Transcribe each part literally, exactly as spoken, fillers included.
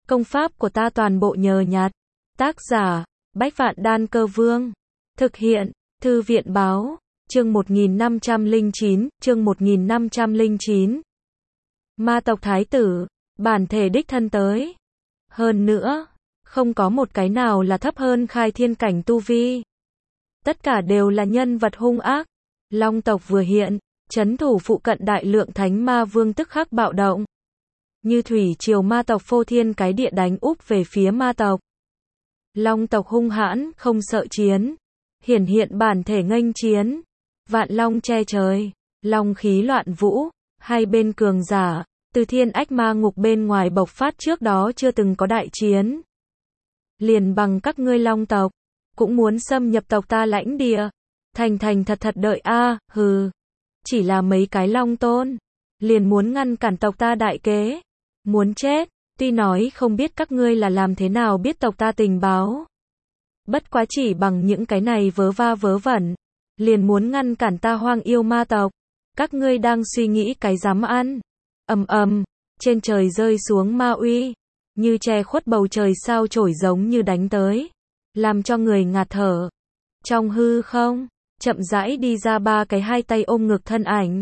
Công pháp của ta toàn bộ nhờ nhặt. Tác giả, Bách Vạn Đan Cơ Vương. Thực hiện, Thư viện Báo. Chương một nghìn năm trăm lẻ chín, chương một nghìn năm trăm lẻ chín. Ma tộc thái tử, bản thể đích thân tới. Hơn nữa, không có một cái nào là thấp hơn khai thiên cảnh tu vi. Tất cả đều là nhân vật hung ác. Long tộc vừa hiện, trấn thủ phụ cận đại lượng thánh ma vương tức khắc bạo động. Như thủy triều ma tộc phô thiên cái địa đánh úp về phía ma tộc. Long tộc hung hãn, không sợ chiến. Hiển hiện bản thể nghênh chiến. Vạn long che trời, long khí loạn vũ, hai bên cường giả, từ thiên ách ma ngục bên ngoài bộc phát trước đó chưa từng có đại chiến. Liền bằng các ngươi long tộc, cũng muốn xâm nhập tộc ta lãnh địa. Thành thành thật thật đợi a, à, hừ. Chỉ là mấy cái long tôn, liền muốn ngăn cản tộc ta đại kế. Muốn chết, tuy nói không biết các ngươi là làm thế nào biết tộc ta tình báo. Bất quá chỉ bằng những cái này vớ va vớ vẩn, liền muốn ngăn cản ta hoang yêu ma tộc. Các ngươi đang suy nghĩ cái dám ăn. Ầm ầm, trên trời rơi xuống ma uy, như che khuất bầu trời sao chổi giống như đánh tới, làm cho người ngạt thở. Trong hư không, chậm rãi đi ra ba cái hai tay ôm ngực thân ảnh.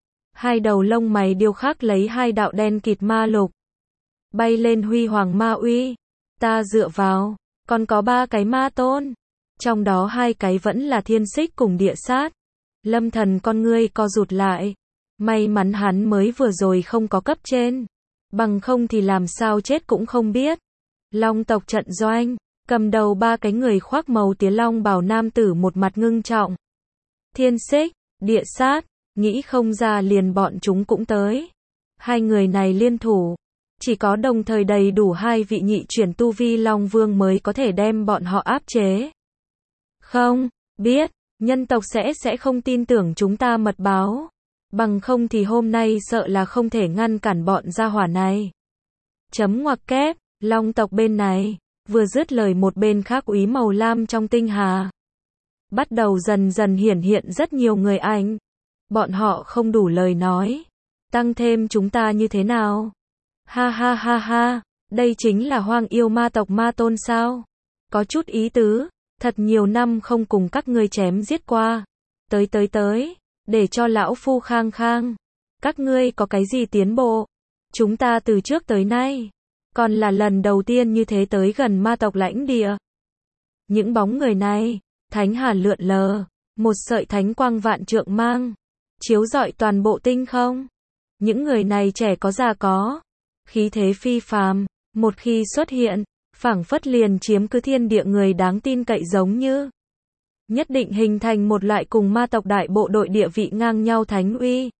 Hai đầu lông mày điêu khắc lấy hai đạo đen kịt ma lục. Bay lên huy hoàng ma uy. Ta dựa vào, còn có ba cái ma tôn. Trong đó hai cái vẫn là thiên xích cùng địa sát. Lâm Thần con ngươi co rụt lại. May mắn hắn mới vừa rồi không có cấp trên. Bằng không thì làm sao chết cũng không biết. Long tộc trận doanh, cầm đầu ba cái người khoác màu tía long bào nam tử một mặt ngưng trọng. Thiên xích, địa sát, nghĩ không ra liền bọn chúng cũng tới. Hai người này liên thủ, chỉ có đồng thời đầy đủ hai vị nhị chuyển tu vi long vương mới có thể đem bọn họ áp chế. Không, biết, nhân tộc sẽ sẽ không tin tưởng chúng ta mật báo. Bằng không thì hôm nay sợ là không thể ngăn cản bọn gia hỏa này. Chấm ngoặc kép, long tộc bên này, vừa dứt lời một bên khác úy màu lam trong tinh hà. Bắt đầu dần dần hiển hiện rất nhiều người ảnh. Bọn họ không đủ lời nói. Tăng thêm chúng ta như thế nào? Ha ha ha ha, đây chính là hoang yêu ma tộc ma tôn sao? Có chút ý tứ, thật nhiều năm không cùng các ngươi chém giết qua. Tới tới tới, để cho lão phu khang khang. Các ngươi có cái gì tiến bộ? Chúng ta từ trước tới nay, còn là lần đầu tiên như thế tới gần ma tộc lãnh địa. Những bóng người này, thánh hà lượn lờ, một sợi thánh quang vạn trượng mang, chiếu rọi toàn bộ tinh không. Những người này trẻ có già có, khí thế phi phàm, một khi xuất hiện, phảng phất liền chiếm cứ thiên địa người đáng tin cậy giống như. Nhất định hình thành một loại cùng ma tộc đại bộ đội địa vị ngang nhau thánh uy.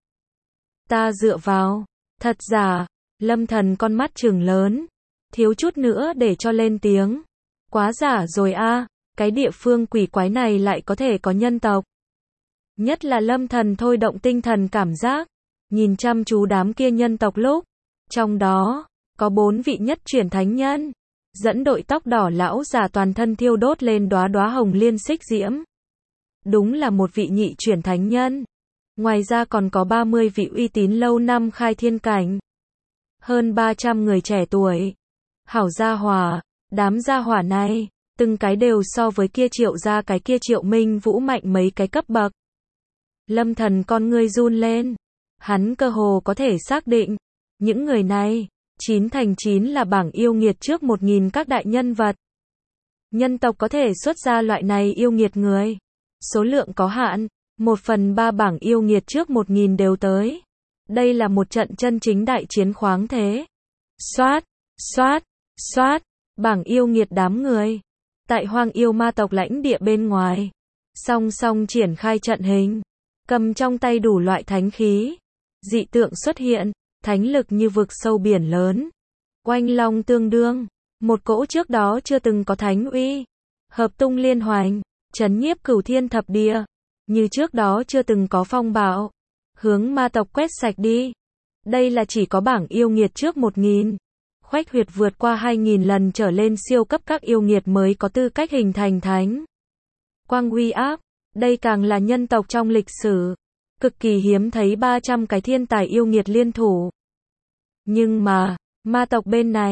Ta dựa vào, thật giả, Lâm Thần con mắt trừng lớn, thiếu chút nữa để cho lên tiếng. Quá giả rồi a, à, cái địa phương quỷ quái này lại có thể có nhân tộc. Nhất là Lâm Thần thôi động tinh thần cảm giác, nhìn chăm chú đám kia nhân tộc lúc, trong đó, có bốn vị nhất chuyển thánh nhân, dẫn đội tóc đỏ lão già toàn thân thiêu đốt lên đóa đóa hồng liên xích diễm. Đúng là một vị nhị chuyển thánh nhân. Ngoài ra còn có ba mươi vị uy tín lâu năm khai thiên cảnh. Hơn ba trăm người trẻ tuổi. Hảo gia hỏa, đám gia hỏa này, từng cái đều so với kia triệu gia cái kia triệu minh vũ mạnh mấy cái cấp bậc. Lâm Thần con ngươi run lên. Hắn cơ hồ có thể xác định, những người này, chín thành chín là bảng yêu nghiệt trước một nghìn các đại nhân vật. Nhân tộc có thể xuất ra loại này yêu nghiệt người. Số lượng có hạn, một phần ba bảng yêu nghiệt trước một nghìn đều tới. Đây là một trận chân chính đại chiến khoáng thế. Xoát, xoát, xoát, bảng yêu nghiệt đám người. Tại hoang yêu ma tộc lãnh địa bên ngoài. Song song triển khai trận hình. Cầm trong tay đủ loại thánh khí. Dị tượng xuất hiện, thánh lực như vực sâu biển lớn. Oanh long tương đương, một cỗ trước đó chưa từng có thánh uy. Hợp tung liên hoành, chấn nhiếp cửu thiên thập địa. Như trước đó chưa từng có phong bạo. Hướng ma tộc quét sạch đi. Đây là chỉ có bảng yêu nghiệt trước một nghìn. Khoách huyệt vượt qua hai nghìn lần trở lên siêu cấp các yêu nghiệt mới có tư cách hình thành thánh. Quang uy áp, đây càng là nhân tộc trong lịch sử. Cực kỳ hiếm thấy ba trăm cái thiên tài yêu nghiệt liên thủ. Nhưng mà, ma tộc bên này,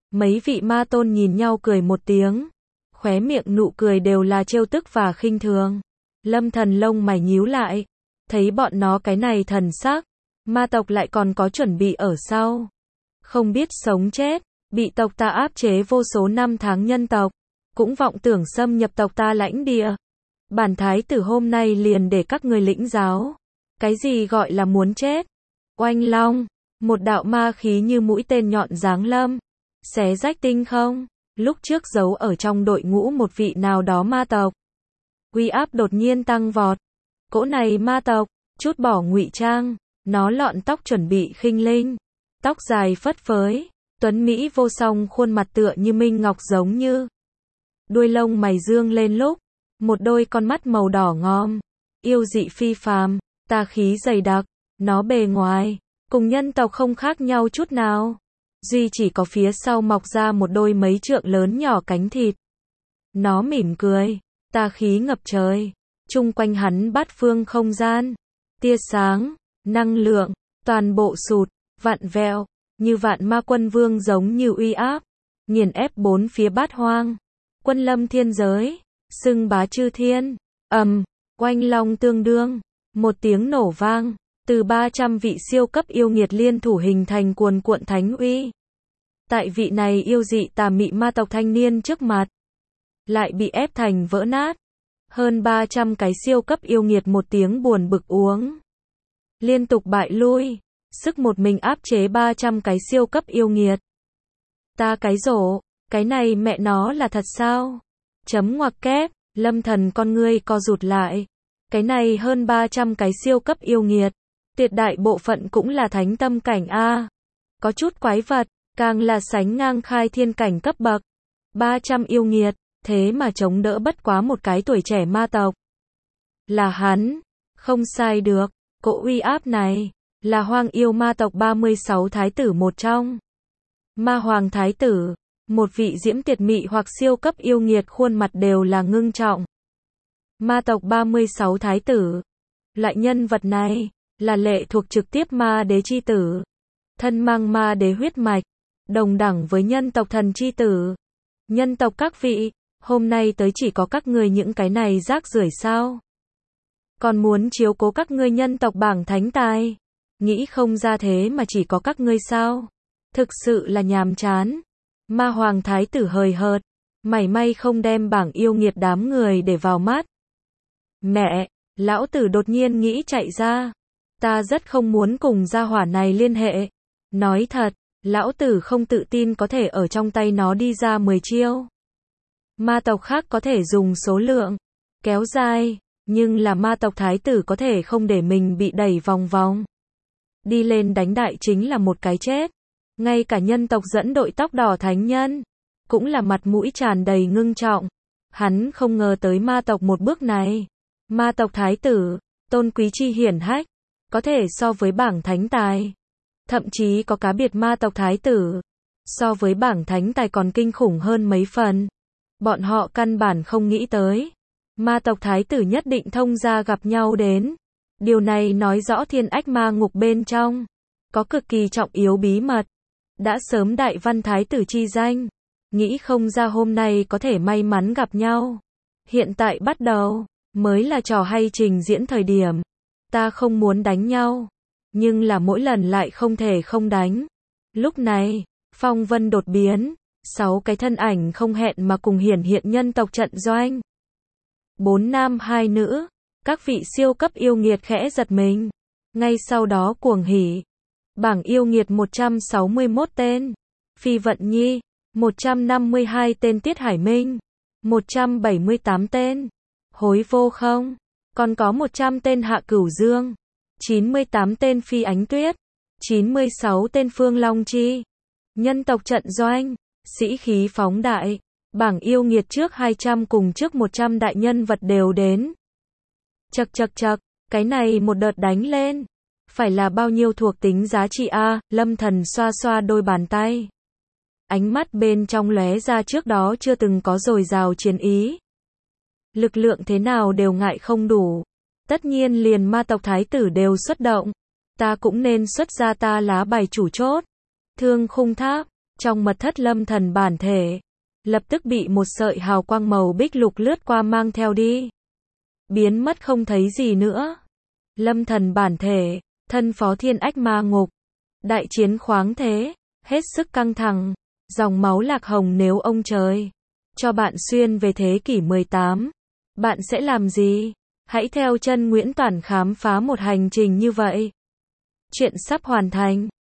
Mấy vị ma tôn nhìn nhau cười một tiếng. Khóe miệng nụ cười đều là trêu tức và khinh thường. Lâm Thần lông mày nhíu lại. Thấy bọn nó cái này thần sắc. Ma tộc lại còn có chuẩn bị ở sau. Không biết sống chết. Bị tộc ta áp chế vô số năm tháng nhân tộc. Cũng vọng tưởng xâm nhập tộc ta lãnh địa. Bản thái tử hôm nay liền để các người lĩnh giáo. Cái gì gọi là muốn chết? Oanh long. Một đạo ma khí như mũi tên nhọn giáng lâm. Xé rách tinh không. Lúc trước giấu ở trong đội ngũ một vị nào đó ma tộc. Uy áp đột nhiên tăng vọt. Cỗ này ma tộc, chút bỏ ngụy trang. Nó lọn tóc chuẩn bị khinh linh. Tóc dài phất phới. Tuấn Mỹ vô song khuôn mặt tựa như minh ngọc giống như. Đuôi lông mày dương lên lúc. Một đôi con mắt màu đỏ ngòm. Yêu dị phi phàm. Tà khí dày đặc. Nó bề ngoài. Cùng nhân tộc không khác nhau chút nào. Duy chỉ có phía sau mọc ra một đôi mấy trượng lớn nhỏ cánh thịt. Nó mỉm cười. Tà khí ngập trời. Chung quanh hắn bát phương không gian. Tia sáng. Năng lượng. Toàn bộ sụt. Vặn vẹo. Như vạn ma quân vương giống như uy áp. Nghiền ép bốn phía bát hoang. Quân lâm thiên giới. Xưng bá chư thiên. Ầm. Oanh long tương đương. Một tiếng nổ vang. Từ ba trăm vị siêu cấp yêu nghiệt liên thủ hình thành cuồn cuộn thánh uy. Tại vị này yêu dị tà mị ma tộc thanh niên trước mặt. Lại bị ép thành vỡ nát. Hơn ba trăm cái siêu cấp yêu nghiệt một tiếng buồn bực uống. Liên tục bại lui. Sức một mình áp chế ba trăm cái siêu cấp yêu nghiệt. Ta cái rổ. Cái này mẹ nó là thật sao? Chấm ngoặc kép. Lâm Thần con ngươi co rụt lại. Cái này hơn ba trăm cái siêu cấp yêu nghiệt. Tuyệt đại bộ phận cũng là thánh tâm cảnh A. Có chút quái vật, càng là sánh ngang khai thiên cảnh cấp bậc. ba trăm yêu nghiệt, thế mà chống đỡ bất quá một cái tuổi trẻ ma tộc. Là hắn, không sai được, cỗ uy áp này, là hoang yêu ma tộc ba mươi sáu thái tử một trong. Ma hoàng thái tử, một vị diễm tiệt mị hoặc siêu cấp yêu nghiệt khuôn mặt đều là ngưng trọng. Ma tộc ba mươi sáu thái tử, loại nhân vật này, là lệ thuộc trực tiếp ma đế chi tử. Thân mang ma đế huyết mạch. Đồng đẳng với nhân tộc thần chi tử. Nhân tộc các vị, hôm nay tới chỉ có các ngươi những cái này rác rưởi sao? Còn muốn chiếu cố các ngươi nhân tộc bảng thánh tài. Nghĩ không ra thế mà chỉ có các ngươi sao? Thực sự là nhàm chán. Ma hoàng thái tử hời hợt. Mảy may không đem bảng yêu nghiệt đám người để vào mắt. Mẹ, lão tử đột nhiên nghĩ chạy ra. Ta rất không muốn cùng gia hỏa này liên hệ. Nói thật, lão tử không tự tin có thể ở trong tay nó đi ra mười chiêu. Ma tộc khác có thể dùng số lượng kéo dài, nhưng là ma tộc thái tử có thể không để mình bị đẩy vòng vòng. Đi lên đánh đại chính là một cái chết. Ngay cả nhân tộc dẫn đội tóc đỏ thánh nhân, cũng là mặt mũi tràn đầy ngưng trọng. Hắn không ngờ tới ma tộc một bước này. Ma tộc thái tử, tôn quý chi hiển hách, có thể so với bảng thánh tài. Thậm chí có cá biệt ma tộc thái tử, so với bảng thánh tài còn kinh khủng hơn mấy phần. Bọn họ căn bản không nghĩ tới. Ma tộc thái tử nhất định thông gia gặp nhau đến. Điều này nói rõ thiên ách ma ngục bên trong. Có cực kỳ trọng yếu bí mật. Đã sớm đại văn thái tử chi danh. Nghĩ không ra hôm nay có thể may mắn gặp nhau. Hiện tại bắt đầu, mới là trò hay trình diễn thời điểm. Ta không muốn đánh nhau. Nhưng là mỗi lần lại không thể không đánh. Lúc này, phong vân đột biến. Sáu cái thân ảnh không hẹn mà cùng hiển hiện nhân tộc trận doanh. Bốn nam hai nữ. Các vị siêu cấp yêu nghiệt khẽ giật mình. Ngay sau đó cuồng hỉ. Bảng yêu nghiệt một trăm sáu mươi mốt tên. Phi Vận Nhi. một trăm năm mươi hai tên Tiết Hải Minh. một trăm bảy mươi tám tên. Hối Vô Không. Còn có một trăm tên Hạ Cửu Dương. chín mươi tám tên Phi Ánh Tuyết. chín mươi sáu tên Phương Long Chi. Nhân tộc trận doanh. Sĩ khí phóng đại. Bảng yêu nghiệt trước hai trăm cùng trước một trăm đại nhân vật đều đến. Chậc chậc chậc, cái này một đợt đánh lên. Phải là bao nhiêu thuộc tính giá trị a? Lâm Thần xoa xoa đôi bàn tay. Ánh mắt bên trong lóe ra trước đó chưa từng có dồi dào chiến ý. Lực lượng thế nào đều ngại không đủ. Tất nhiên liền ma tộc thái tử đều xuất động. Ta cũng nên xuất ra ta lá bài chủ chốt. Thương khung tháp. Trong mật thất lâm thần bản thể, lập tức bị một sợi hào quang màu bích lục lướt qua mang theo đi. Biến mất không thấy gì nữa. Lâm thần bản thể, thân phó thiên ách ma ngục. Đại chiến khoáng thế, hết sức căng thẳng. Dòng máu lạc hồng nếu ông trời cho bạn xuyên về thế kỷ mười tám, bạn sẽ làm gì? Hãy theo chân Nguyễn Toản khám phá một hành trình như vậy. Chuyện sắp hoàn thành.